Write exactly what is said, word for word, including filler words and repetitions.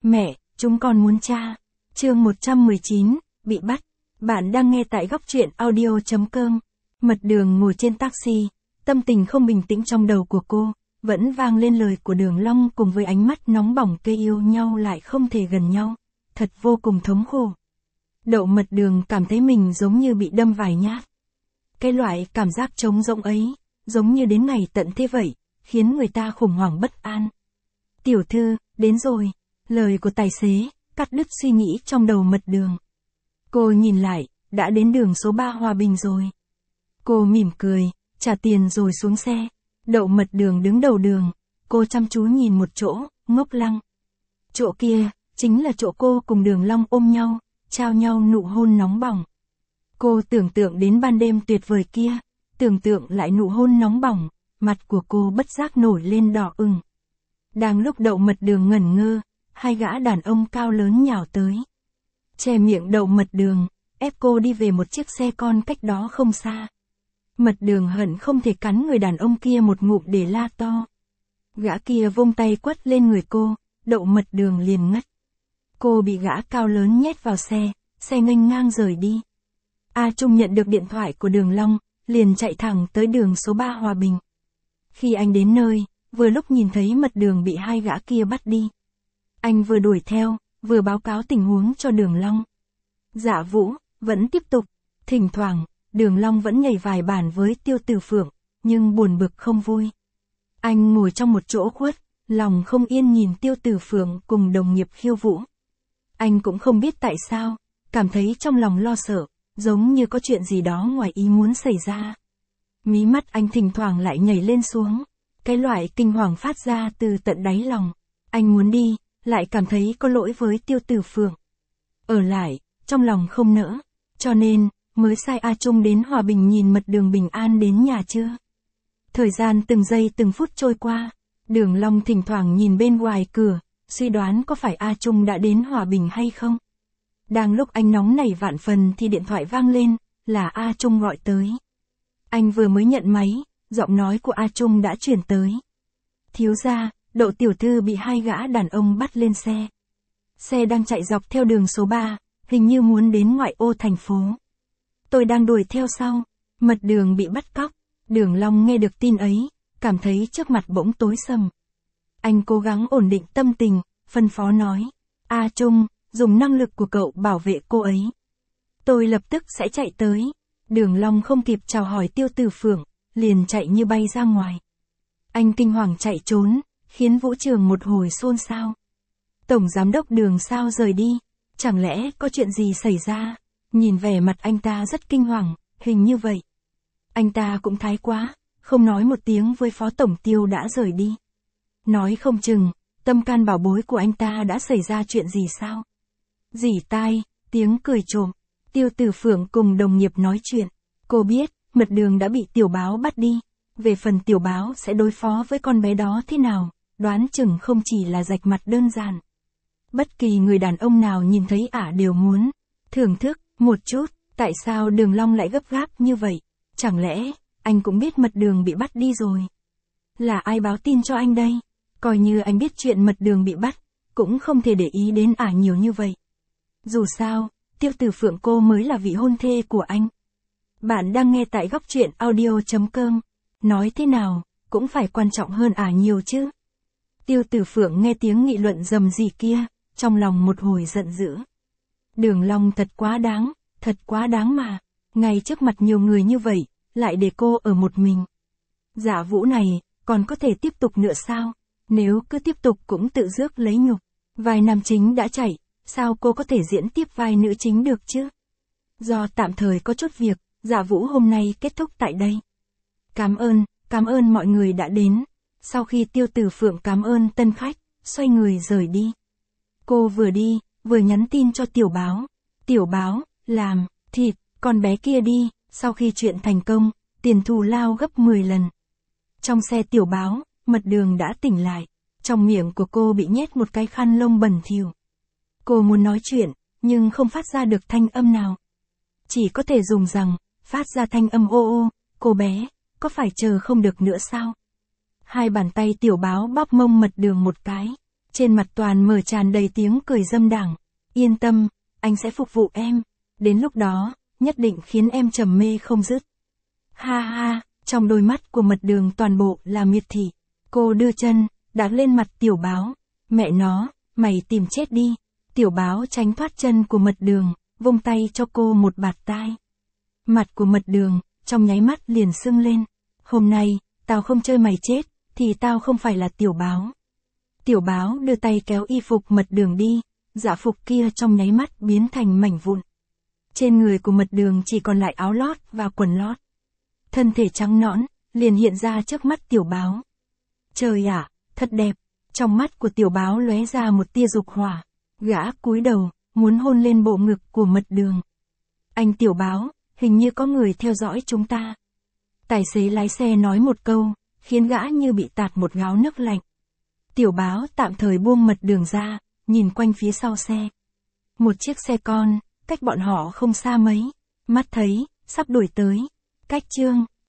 Mẹ, chúng con muốn cha. Chương một trăm mười chín, bị bắt. Bạn đang nghe tại góc truyện audio chấm com. Mật Đường ngồi trên taxi, tâm tình không bình tĩnh trong đầu của cô, vẫn vang lên lời của Đường Long cùng với ánh mắt nóng bỏng kê yêu nhau lại không thể gần nhau. Thật vô cùng thống khổ. Đậu Mật Đường cảm thấy mình giống như bị đâm vài nhát. Cái loại cảm giác trống rỗng ấy, giống như đến ngày tận thế vậy, khiến người ta khủng hoảng bất an. Tiểu thư, đến rồi. Lời của tài xế, cắt đứt suy nghĩ trong đầu Mật Đường. Cô nhìn lại, đã đến đường số ba Hòa Bình rồi. Cô mỉm cười, trả tiền rồi xuống xe. Đậu Mật Đường đứng đầu đường, cô chăm chú nhìn một chỗ, ngốc lăng. Chỗ kia, chính là chỗ cô cùng Đường Long ôm nhau, trao nhau nụ hôn nóng bỏng. Cô tưởng tượng đến ban đêm tuyệt vời kia, tưởng tượng lại nụ hôn nóng bỏng, mặt của cô bất giác nổi lên đỏ ửng. Đang lúc Đậu Mật Đường ngẩn ngơ, hai gã đàn ông cao lớn nhào tới. Che miệng Đậu Mật Đường, ép cô đi về một chiếc xe con cách đó không xa. Mật Đường hận không thể cắn người đàn ông kia một ngụm để la to. Gã kia vung tay quất lên người cô, Đậu Mật Đường liền ngất. Cô bị gã cao lớn nhét vào xe, xe nghênh ngang rời đi. A Trung nhận được điện thoại của Đường Long, liền chạy thẳng tới đường số ba Hòa Bình. Khi anh đến nơi, vừa lúc nhìn thấy Mật Đường bị hai gã kia bắt đi. Anh vừa đuổi theo, vừa báo cáo tình huống cho Đường Long. Dạ Vũ, vẫn tiếp tục. Thỉnh thoảng, Đường Long vẫn nhảy vài bản với Tiêu Tử Phượng, nhưng buồn bực không vui. Anh ngồi trong một chỗ khuất, lòng không yên nhìn Tiêu Tử Phượng cùng đồng nghiệp khiêu vũ. Anh cũng không biết tại sao, cảm thấy trong lòng lo sợ, giống như có chuyện gì đó ngoài ý muốn xảy ra. Mí mắt anh thỉnh thoảng lại nhảy lên xuống, cái loại kinh hoàng phát ra từ tận đáy lòng. Anh muốn đi, lại cảm thấy có lỗi với Tiêu Tử Phượng. Ở lại, trong lòng không nỡ, cho nên, mới sai A Trung đến Hòa Bình nhìn Mật Đường bình an đến nhà chưa. Thời gian từng giây từng phút trôi qua, Đường Long thỉnh thoảng nhìn bên ngoài cửa, suy đoán có phải A Trung đã đến Hòa Bình hay không. Đang lúc anh nóng nảy vạn phần thì điện thoại vang lên, là A Trung gọi tới. Anh vừa mới nhận máy, giọng nói của A Trung đã chuyển tới. Thiếu gia, Đậu tiểu thư bị hai gã đàn ông bắt lên xe. Xe đang chạy dọc theo đường số ba, hình như muốn đến ngoại ô thành phố. Tôi đang đuổi theo sau. Mật Đường bị bắt cóc. Đường Long nghe được tin ấy, cảm thấy trước mặt bỗng tối sầm. Anh cố gắng ổn định tâm tình, phân phó nói. A Trung, dùng năng lực của cậu bảo vệ cô ấy. Tôi lập tức sẽ chạy tới. Đường Long không kịp chào hỏi Tiêu Tử Phượng, liền chạy như bay ra ngoài. Anh kinh hoàng chạy trốn, khiến vũ trường một hồi xôn xao. Tổng giám đốc Đường sao rời đi? Chẳng lẽ có chuyện gì xảy ra? Nhìn vẻ mặt anh ta rất kinh hoàng, hình như vậy. Anh ta cũng thái quá, không nói một tiếng với phó tổng Tiêu đã rời đi. Nói không chừng, tâm can bảo bối của anh ta đã xảy ra chuyện gì sao? Rỉ tai, tiếng cười trộm. Tiêu Tử Phượng cùng đồng nghiệp nói chuyện. Cô biết, Mật Đường đã bị Tiểu Báo bắt đi. Về phần Tiểu Báo sẽ đối phó với con bé đó thế nào, đoán chừng không chỉ là rạch mặt đơn giản. Bất kỳ người đàn ông nào nhìn thấy ả đều muốn thưởng thức một chút. Tại sao Đường Long lại gấp gáp như vậy? Chẳng lẽ anh cũng biết Mật Đường bị bắt đi rồi? Là ai báo tin cho anh đây? Coi như anh biết chuyện Mật Đường bị bắt, cũng không thể để ý đến ả nhiều như vậy. Dù sao, Tiêu Tử Phượng cô mới là vị hôn thê của anh. Bạn đang nghe tại góc truyện audio chấm com. Nói thế nào, cũng phải quan trọng hơn ả nhiều chứ. Tiêu Tử Phượng nghe tiếng nghị luận rầm rì kia, trong lòng một hồi giận dữ. Đường Long thật quá đáng, thật quá đáng mà. Ngay trước mặt nhiều người như vậy, lại để cô ở một mình. Dạ Vũ này, còn có thể tiếp tục nữa sao? Nếu cứ tiếp tục cũng tự rước lấy nhục. Vai nam chính đã chạy, sao cô có thể diễn tiếp vai nữ chính được chứ? Do tạm thời có chút việc, Dạ Vũ hôm nay kết thúc tại đây. Cảm ơn, cảm ơn mọi người đã đến. Sau khi Tiêu Tử Phượng cảm ơn tân khách, xoay người rời đi. Cô vừa đi, vừa nhắn tin cho Tiểu Báo. Tiểu Báo, làm, thịt, con bé kia đi, sau khi chuyện thành công, tiền thù lao gấp mười lần. Trong xe Tiểu Báo, Mật Đường đã tỉnh lại. Trong miệng của cô bị nhét một cái khăn lông bẩn thỉu. Cô muốn nói chuyện, nhưng không phát ra được thanh âm nào. Chỉ có thể dùng rằng, phát ra thanh âm ô ô, cô bé, có phải chờ không được nữa sao? Hai bàn tay Tiểu Báo bóp mông Mật Đường một cái. Trên mặt Toàn mở tràn đầy tiếng cười dâm đảng. Yên tâm, anh sẽ phục vụ em. Đến lúc đó, nhất định khiến em trầm mê không dứt. Ha ha, trong đôi mắt của Mật Đường toàn bộ là miệt thị. Cô đưa chân, đạp lên mặt Tiểu Báo. Mẹ nó, mày tìm chết đi. Tiểu Báo tránh thoát chân của Mật Đường, vung tay cho cô một bạt tai. Mặt của Mật Đường, trong nháy mắt liền sưng lên. Hôm nay, tao không chơi mày chết, thì tao không phải là Tiểu Báo. Tiểu Báo đưa tay kéo y phục Mật Đường đi, dạ phục kia trong nháy mắt biến thành mảnh vụn. Trên người của Mật Đường chỉ còn lại áo lót và quần lót. Thân thể trắng nõn, liền hiện ra trước mắt Tiểu Báo. Trời ạ, thật đẹp. Trong mắt của Tiểu Báo lóe ra một tia dục hỏa. Gã cúi đầu, muốn hôn lên bộ ngực của Mật Đường. Anh Tiểu Báo, hình như có người theo dõi chúng ta. Tài xế lái xe nói một câu, khiến gã như bị tạt một gáo nước lạnh. Tiểu Báo tạm thời buông Mật Đường ra, nhìn quanh phía sau xe. Một chiếc xe con, cách bọn họ không xa mấy. Mắt thấy, sắp đuổi tới. Cách chương